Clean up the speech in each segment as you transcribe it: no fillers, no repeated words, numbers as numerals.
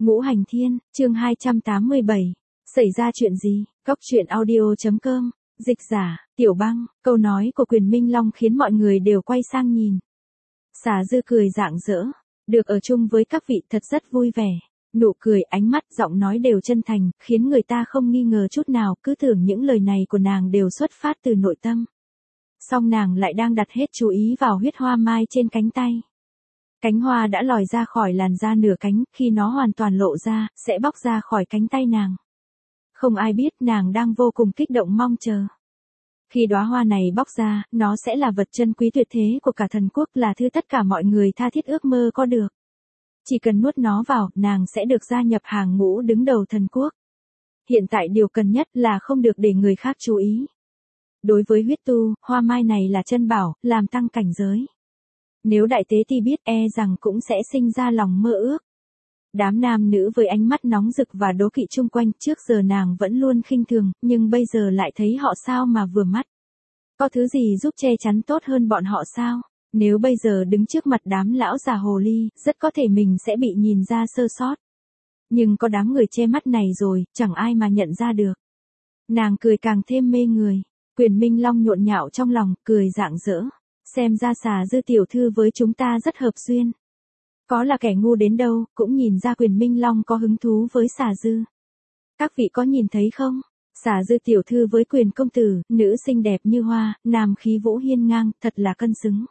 Ngũ Hành Thiên, chương 287. Xảy ra chuyện gì? Cốc truyện audio.com. Dịch giả, Tiểu Băng. Câu nói của Quyền Minh Long khiến mọi người đều quay sang nhìn. Xà Dư cười rạng rỡ. Được ở chung với các vị thật rất vui vẻ. Nụ cười, ánh mắt, giọng nói đều chân thành, khiến người ta không nghi ngờ chút nào, cứ tưởng những lời này của nàng đều xuất phát từ nội tâm. Song nàng lại đang đặt hết chú ý vào huyết hoa mai trên cánh tay. Cánh hoa đã lòi ra khỏi làn da nửa cánh, khi nó hoàn toàn lộ ra, sẽ bóc ra khỏi cánh tay nàng. Không ai biết nàng đang vô cùng kích động mong chờ. Khi đóa hoa này bóc ra, nó sẽ là vật chân quý tuyệt thế của cả thần quốc, là thứ tất cả mọi người tha thiết ước mơ có được. Chỉ cần nuốt nó vào, nàng sẽ được gia nhập hàng ngũ đứng đầu thần quốc. Hiện tại điều cần nhất là không được để người khác chú ý. Đối với huyết tu, hoa mai này là chân bảo, làm tăng cảnh giới. Nếu đại tế ti biết, e rằng cũng sẽ sinh ra lòng mơ ước. Đám nam nữ với ánh mắt nóng rực và đố kỵ chung quanh, trước giờ nàng vẫn luôn khinh thường, nhưng bây giờ lại thấy họ sao mà vừa mắt. Có thứ gì giúp che chắn tốt hơn bọn họ sao? Nếu bây giờ đứng trước mặt đám lão già hồ ly, rất có thể mình sẽ bị nhìn ra sơ sót. Nhưng có đám người che mắt này rồi, chẳng ai mà nhận ra được. Nàng cười càng thêm mê người. Quyền Minh Long nhộn nhạo trong lòng, cười rạng rỡ. Xem ra Xà Dư tiểu thư với chúng ta rất hợp duyên. Có là kẻ ngu đến đâu, cũng nhìn ra Quyền Minh Long có hứng thú với Xà Dư. Các vị có nhìn thấy không? Xà Dư tiểu thư với Quyền công tử, nữ xinh đẹp như hoa, nam khí vũ hiên ngang, thật là cân xứng.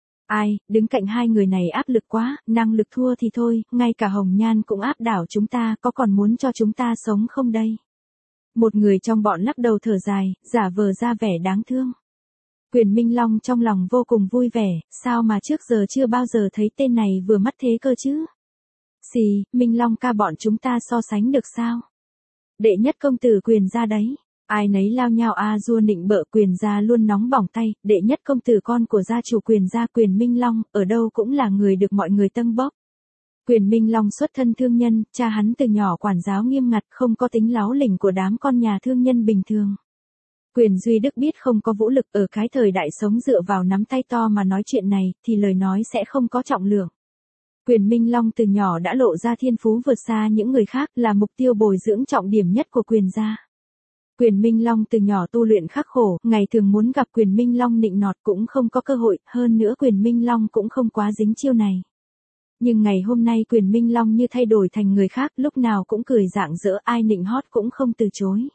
Ai, đứng cạnh hai người này áp lực quá, năng lực thua thì thôi, ngay cả Hồng Nhan cũng áp đảo chúng ta, có còn muốn cho chúng ta sống không đây? Một người trong bọn lắc đầu thở dài, giả vờ ra vẻ đáng thương. Quyền Minh Long trong lòng vô cùng vui vẻ, sao mà trước giờ chưa bao giờ thấy tên này vừa mắt thế cơ chứ? Xì, Minh Long ca bọn chúng ta so sánh được sao? Đệ nhất công tử Quyền gia đấy. Ai nấy lao nhau dua nịnh bợ, Quyền gia luôn nóng bỏng tay, đệ nhất công tử con của gia chủ Quyền gia Quyền Minh Long, ở đâu cũng là người được mọi người tâng bốc. Quyền Minh Long xuất thân thương nhân, cha hắn từ nhỏ quản giáo nghiêm ngặt, không có tính láo lỉnh của đám con nhà thương nhân bình thường. Quyền Duy Đức biết không có vũ lực, ở cái thời đại sống dựa vào nắm tay to mà nói chuyện này, thì lời nói sẽ không có trọng lượng. Quyền Minh Long từ nhỏ đã lộ ra thiên phú vượt xa những người khác, là mục tiêu bồi dưỡng trọng điểm nhất của Quyền gia. Quyền Minh Long từ nhỏ tu luyện khắc khổ, ngày thường muốn gặp Quyền Minh Long nịnh nọt cũng không có cơ hội, hơn nữa Quyền Minh Long cũng không quá dính chiêu này. Nhưng ngày hôm nay Quyền Minh Long như thay đổi thành người khác, lúc nào cũng cười rạng rỡ, ai nịnh hót cũng không từ chối.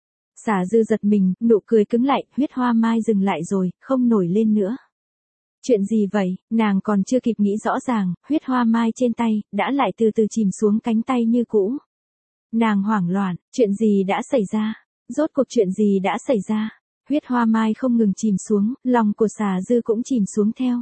Xà Dư giật mình, nụ cười cứng lại, huyết hoa mai dừng lại rồi, không nổi lên nữa. Chuyện gì vậy? Nàng còn chưa kịp nghĩ rõ ràng, huyết hoa mai trên tay, đã lại từ từ chìm xuống cánh tay như cũ. Nàng hoảng loạn, chuyện gì đã xảy ra? Rốt cuộc chuyện gì đã xảy ra? Huyết hoa mai không ngừng chìm xuống, lòng của Xà Dư cũng chìm xuống theo.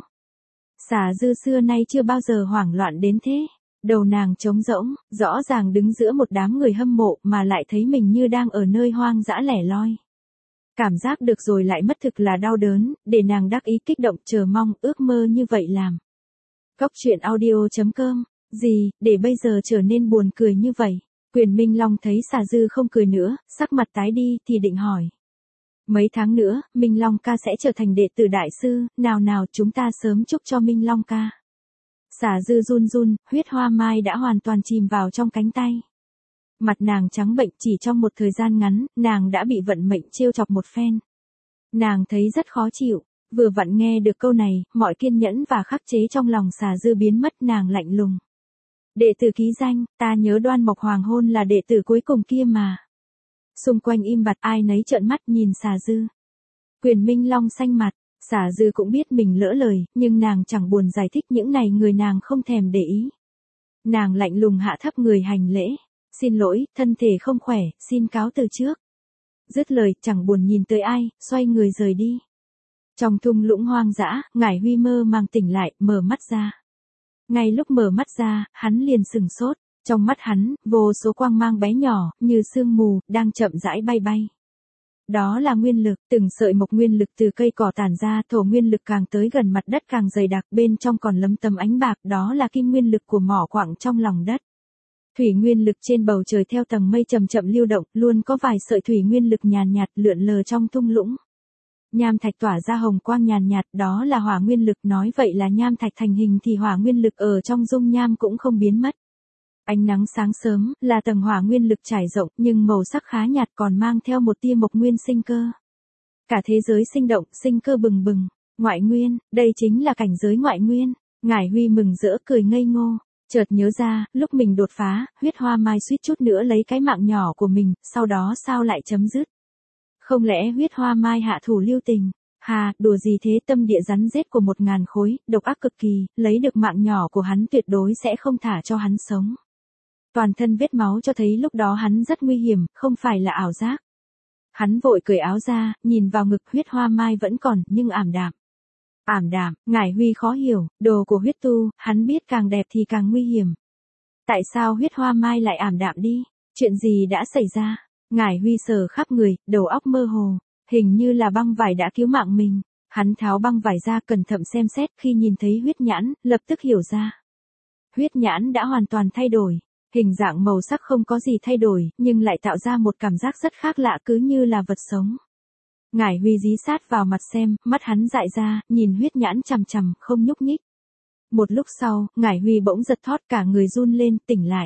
Xà Dư xưa nay chưa bao giờ hoảng loạn đến thế. Đầu nàng trống rỗng, rõ ràng đứng giữa một đám người hâm mộ mà lại thấy mình như đang ở nơi hoang dã lẻ loi. Cảm giác được rồi lại mất thực là đau đớn, để nàng đắc ý kích động chờ mong, ước mơ như vậy làm. Cốc truyện audio.com. Gì, để bây giờ trở nên buồn cười như vậy? Quyền Minh Long thấy Xà Dư không cười nữa, sắc mặt tái đi thì định hỏi. Mấy tháng nữa, Minh Long ca sẽ trở thành đệ tử đại sư, nào nào chúng ta sớm chúc cho Minh Long ca. Xà Dư run run, huyết hoa mai đã hoàn toàn chìm vào trong cánh tay. Mặt nàng trắng bệnh, chỉ trong một thời gian ngắn, nàng đã bị vận mệnh trêu chọc một phen. Nàng thấy rất khó chịu, vừa vặn nghe được câu này, mọi kiên nhẫn và khắc chế trong lòng Xà Dư biến mất, nàng lạnh lùng. Đệ tử ký danh, ta nhớ Đoan Mộc Hoàng hôn là đệ tử cuối cùng kia mà. Xung quanh im bặt, ai nấy trợn mắt nhìn Xà Dư. Quyền Minh Long xanh mặt. Xà Dư cũng biết mình lỡ lời, nhưng nàng chẳng buồn giải thích, những này người nàng không thèm để ý. Nàng lạnh lùng hạ thấp người hành lễ. Xin lỗi, thân thể không khỏe, xin cáo từ trước. Dứt lời, chẳng buồn nhìn tới ai, xoay người rời đi. Trong thung lũng hoang dã, Ngải Huy mơ màng tỉnh lại, mở mắt ra. Ngay lúc mở mắt ra, hắn liền sừng sốt. Trong mắt hắn, vô số quang mang bé nhỏ, như sương mù, đang chậm rãi bay bay. Đó là nguyên lực, từng sợi mộc nguyên lực từ cây cỏ tản ra, thổ nguyên lực càng tới gần mặt đất càng dày đặc, bên trong còn lấm tấm ánh bạc, đó là kim nguyên lực của mỏ quặng trong lòng đất. Thủy nguyên lực trên bầu trời theo tầng mây chậm chậm lưu động, luôn có vài sợi thủy nguyên lực nhàn nhạt lượn lờ trong thung lũng. Nham thạch tỏa ra hồng quang nhàn nhạt, đó là hỏa nguyên lực, nói vậy là nham thạch thành hình thì hỏa nguyên lực ở trong dung nham cũng không biến mất. Ánh nắng sáng sớm, là tầng hỏa nguyên lực trải rộng, nhưng màu sắc khá nhạt còn mang theo một tia mộc nguyên sinh cơ. Cả thế giới sinh động, sinh cơ bừng bừng. Ngoại nguyên, đây chính là cảnh giới ngoại nguyên. Ngải Huy mừng rỡ cười ngây ngô, chợt nhớ ra, lúc mình đột phá, huyết hoa mai suýt chút nữa lấy cái mạng nhỏ của mình, sau đó sao lại chấm dứt? Không lẽ huyết hoa mai hạ thủ lưu tình? Hà, đùa gì thế, tâm địa rắn rết của 1000 khối, độc ác cực kỳ, lấy được mạng nhỏ của hắn tuyệt đối sẽ không thả cho hắn sống. Toàn thân vết máu cho thấy lúc đó hắn rất nguy hiểm, không phải là ảo giác. Hắn vội cởi áo ra, nhìn vào ngực, huyết hoa mai vẫn còn, nhưng ảm đạm. Ảm đạm, Ngải Huy khó hiểu, đồ của huyết tu, hắn biết càng đẹp thì càng nguy hiểm. Tại sao huyết hoa mai lại ảm đạm đi? Chuyện gì đã xảy ra? Ngải Huy sờ khắp người, đầu óc mơ hồ, hình như là băng vải đã cứu mạng mình. Hắn tháo băng vải ra cẩn thận xem xét, khi nhìn thấy huyết nhãn, lập tức hiểu ra. Huyết nhãn đã hoàn toàn thay đổi. Hình dạng màu sắc không có gì thay đổi, nhưng lại tạo ra một cảm giác rất khác lạ, cứ như là vật sống. Ngải Huy dí sát vào mặt xem, mắt hắn dại ra, nhìn huyết nhãn chằm chằm, không nhúc nhích. Một lúc sau, Ngải Huy bỗng giật thót, cả người run lên, tỉnh lại.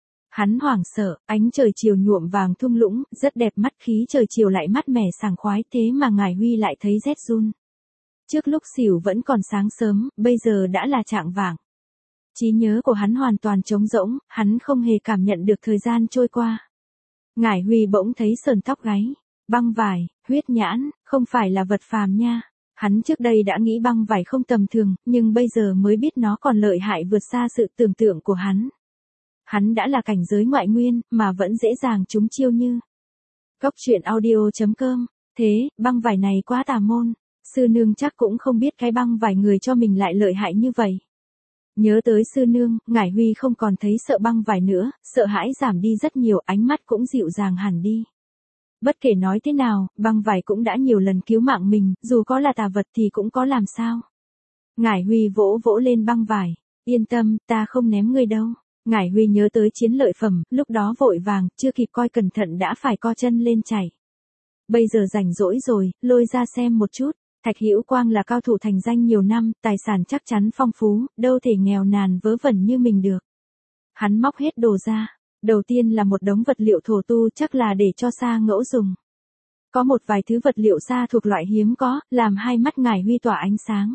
Hắn hoảng sợ, ánh trời chiều nhuộm vàng thung lũng, rất đẹp mắt, khí trời chiều lại mát mẻ sảng khoái, thế mà Ngải Huy lại thấy rét run. Trước lúc xỉu vẫn còn sáng sớm, bây giờ đã là chạng vạng. Trí nhớ của hắn hoàn toàn trống rỗng, hắn không hề cảm nhận được thời gian trôi qua. Ngải Huy bỗng thấy sờn tóc gáy. Băng vải, huyết nhãn, không phải là vật phàm nha. Hắn trước đây đã nghĩ băng vải không tầm thường, nhưng bây giờ mới biết nó còn lợi hại vượt xa sự tưởng tượng của hắn. Hắn đã là cảnh giới ngoại nguyên, mà vẫn dễ dàng trúng chiêu như. Góc truyện audio.com. Thế, băng vải này quá tà môn. Sư nương chắc cũng không biết cái băng vải người cho mình lại lợi hại như vậy. Nhớ tới sư nương, Ngải Huy không còn thấy sợ băng vải nữa, sợ hãi giảm đi rất nhiều, ánh mắt cũng dịu dàng hẳn đi. Bất kể nói thế nào, băng vải cũng đã nhiều lần cứu mạng mình, dù có là tà vật thì cũng có làm sao. Ngải Huy vỗ vỗ lên băng vải, yên tâm, ta không ném ngươi đâu. Ngải Huy nhớ tới chiến lợi phẩm, lúc đó vội vàng, chưa kịp coi cẩn thận đã phải co chân lên chạy. Bây giờ rảnh rỗi rồi, lôi ra xem một chút. Thạch Hữu Quang là cao thủ thành danh nhiều năm, tài sản chắc chắn phong phú, đâu thể nghèo nàn vớ vẩn như mình được. Hắn móc hết đồ ra. Đầu tiên là một đống vật liệu thổ tu, chắc là để cho Sa Ngẫu dùng. Có một vài thứ vật liệu xa thuộc loại hiếm có, làm hai mắt Ngải Huy tỏa ánh sáng.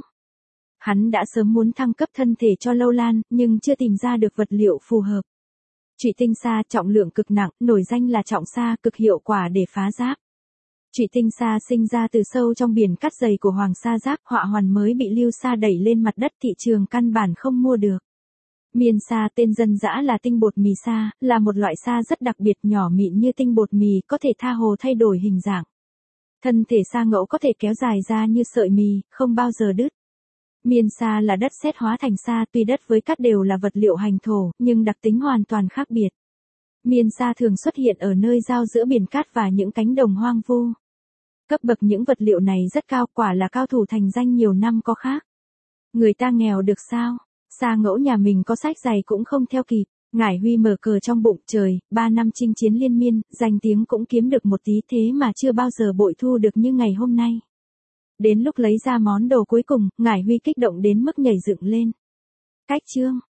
Hắn đã sớm muốn thăng cấp thân thể cho Lâu Lan, nhưng chưa tìm ra được vật liệu phù hợp. Trụy tinh sa trọng lượng cực nặng, nổi danh là trọng sa, cực hiệu quả để phá giáp. Trụy tinh sa sinh ra từ sâu trong biển cắt dày của Hoàng Sa Giáp, họa hoàn mới bị Lưu Sa đẩy lên mặt đất, thị trường căn bản không mua được. Miên sa tên dân dã là tinh bột mì sa, là một loại sa rất đặc biệt, nhỏ mịn như tinh bột mì, có thể tha hồ thay đổi hình dạng. Thân thể sa ngẫu có thể kéo dài ra như sợi mì, không bao giờ đứt. Miên sa là đất sét hóa thành sa, tuy đất với cát đều là vật liệu hành thổ, nhưng đặc tính hoàn toàn khác biệt. Miên sa thường xuất hiện ở nơi giao giữa biển cát và những cánh đồng hoang vu. Cấp bậc những vật liệu này rất cao, quả là cao thủ thành danh nhiều năm có khác. Người ta nghèo được sao? Sa Ngẫu nhà mình có sách giày cũng không theo kịp. Ngải Huy mở cờ trong bụng, trời, 3 năm chinh chiến liên miên, danh tiếng cũng kiếm được một tí, thế mà chưa bao giờ bội thu được như ngày hôm nay. Đến lúc lấy ra món đồ cuối cùng, Ngải Huy kích động đến mức nhảy dựng lên. Cách chương.